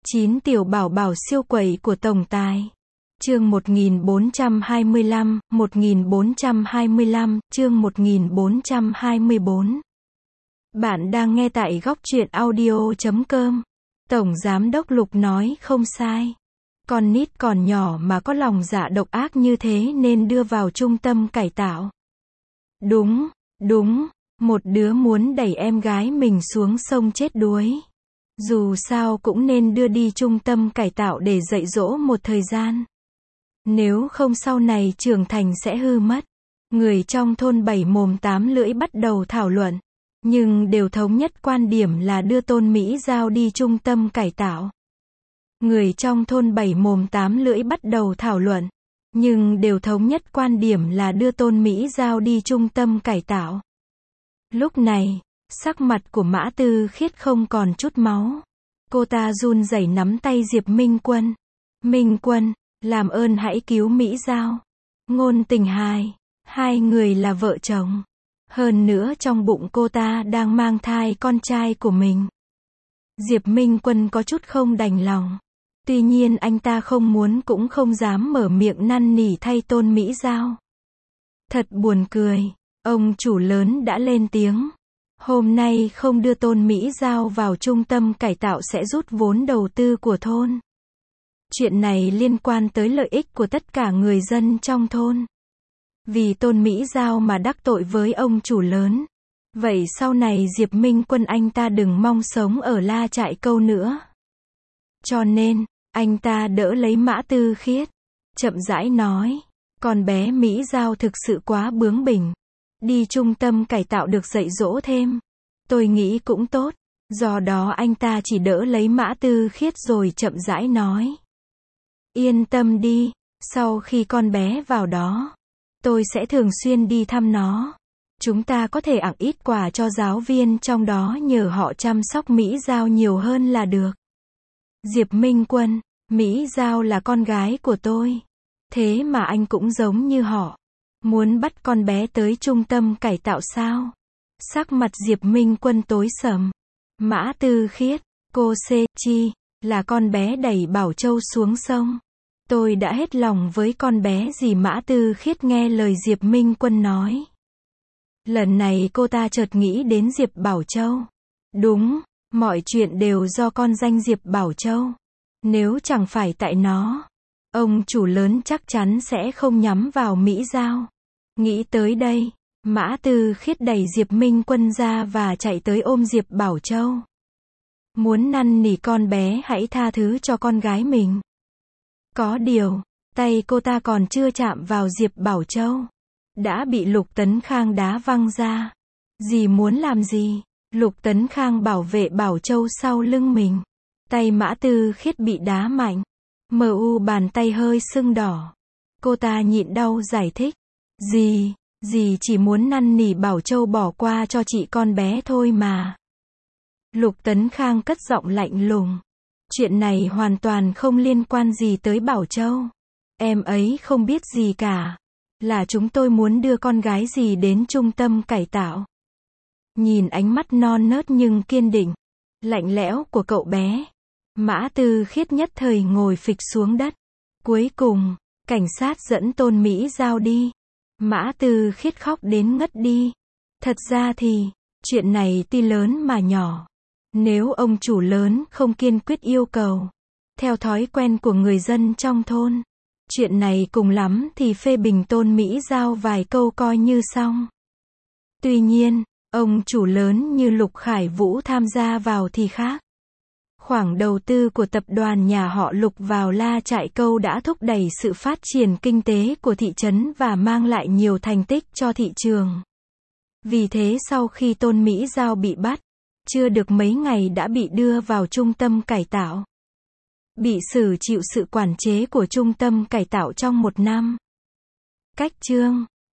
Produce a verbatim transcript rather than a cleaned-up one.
chín tiểu bảo bảo siêu quẩy của tổng tài. Chương một nghìn bốn trăm hai mươi lăm, một nghìn bốn trăm hai mươi lăm, chương một nghìn bốn trăm hai mươi bốn. Bạn đang nghe tại góc truyện audio chấm com. Tổng Giám đốc Lục nói không sai. Con nít còn nhỏ mà có lòng dạ độc ác như thế nên đưa vào trung tâm cải tạo. Đúng, đúng, một đứa muốn đẩy em gái mình xuống sông chết đuối. Dù sao cũng nên đưa đi trung tâm cải tạo để dạy dỗ một thời gian. Nếu không sau này trưởng thành sẽ hư mất. Người trong thôn bảy mồm tám lưỡi bắt đầu thảo luận. Nhưng đều thống nhất quan điểm là đưa Tôn Mỹ Giao đi trung tâm cải tạo. Người trong thôn bảy mồm tám lưỡi bắt đầu thảo luận. Nhưng đều thống nhất quan điểm là đưa Tôn Mỹ Giao đi trung tâm cải tạo. Lúc này, sắc mặt của Mã Tư Khiết không còn chút máu. Cô ta run rẩy nắm tay Diệp Minh Quân. Minh Quân, làm ơn hãy cứu Mỹ Giao. Ngôn Tình Hài, hai người là vợ chồng. Hơn nữa trong bụng cô ta đang mang thai con trai của mình. Diệp Minh Quân có chút không đành lòng. Tuy nhiên anh ta không muốn cũng không dám mở miệng năn nỉ thay Tôn Mỹ Giao. Thật buồn cười, ông chủ lớn đã lên tiếng. Hôm nay không đưa Tôn Mỹ Giao vào trung tâm cải tạo sẽ rút vốn đầu tư của thôn. Chuyện này liên quan tới lợi ích của tất cả người dân trong thôn. Vì Tôn Mỹ Giao mà đắc tội với ông chủ lớn. Vậy sau này Diệp Minh Quân anh ta đừng mong sống ở La Trại Câu nữa. Cho nên, anh ta đỡ lấy Mã Tư Khiết. Chậm rãi nói, con bé Mỹ Giao thực sự quá bướng bỉnh. Đi trung tâm cải tạo được dạy dỗ thêm. Tôi nghĩ cũng tốt. Do đó anh ta chỉ đỡ lấy Mã Tư Khiết rồi chậm rãi nói. Yên tâm đi, sau khi con bé vào đó, tôi sẽ thường xuyên đi thăm nó. Chúng ta có thể ẵng ít quà cho giáo viên trong đó nhờ họ chăm sóc Mỹ Giao nhiều hơn là được. Diệp Minh Quân, Mỹ Giao là con gái của tôi. Thế mà anh cũng giống như họ. Muốn bắt con bé tới trung tâm cải tạo sao? Sắc mặt Diệp Minh Quân tối sầm. Mã Tư Khiết, cô C. Chi, là con bé đẩy Bảo Châu xuống sông. Tôi đã hết lòng với con bé gì? Mã Tư Khiết nghe lời Diệp Minh Quân nói. Lần này cô ta chợt nghĩ đến Diệp Bảo Châu. Đúng, mọi chuyện đều do con danh Diệp Bảo Châu. Nếu chẳng phải tại nó, ông chủ lớn chắc chắn sẽ không nhắm vào Mỹ Giao. Nghĩ tới đây, Mã Tư Khiết đẩy Diệp Minh Quân ra và chạy tới ôm Diệp Bảo Châu. Muốn năn nỉ con bé hãy tha thứ cho con gái mình. Có điều, tay cô ta còn chưa chạm vào Diệp Bảo Châu. Đã bị Lục Tấn Khang đá văng ra. Dì muốn làm gì? Lục Tấn Khang bảo vệ Bảo Châu sau lưng mình. Tay Mã Tư Khiết bị đá mạnh. Mờ u bàn tay hơi sưng đỏ. Cô ta nhịn đau giải thích. Dì, dì chỉ muốn năn nỉ Bảo Châu bỏ qua cho chị con bé thôi mà. Lục Tấn Khang cất giọng lạnh lùng. Chuyện này hoàn toàn không liên quan gì tới Bảo Châu. Em ấy không biết gì cả. Là chúng tôi muốn đưa con gái dì đến trung tâm cải tạo. Nhìn ánh mắt non nớt nhưng kiên định, lạnh lẽo của cậu bé, Mã Tư Khiết nhất thời ngồi phịch xuống đất. Cuối cùng, cảnh sát dẫn Tôn Mỹ Giao đi. Mã Tư Khiết khóc đến ngất đi. Thật ra thì, chuyện này tuy lớn mà nhỏ. Nếu ông chủ lớn không kiên quyết yêu cầu, theo thói quen của người dân trong thôn, chuyện này cùng lắm thì phê bình Tôn Mỹ Giao vài câu coi như xong. Tuy nhiên, ông chủ lớn như Lục Khải Vũ tham gia vào thì khác. Khoản đầu tư của tập đoàn nhà họ Lục vào La Trại Câu đã thúc đẩy sự phát triển kinh tế của thị trấn và mang lại nhiều thành tích cho thị trường. Vì thế sau khi Tôn Mỹ Giao bị bắt, chưa được mấy ngày đã bị đưa vào trung tâm cải tạo. Bị xử chịu sự quản chế của trung tâm cải tạo trong một năm. Cách chương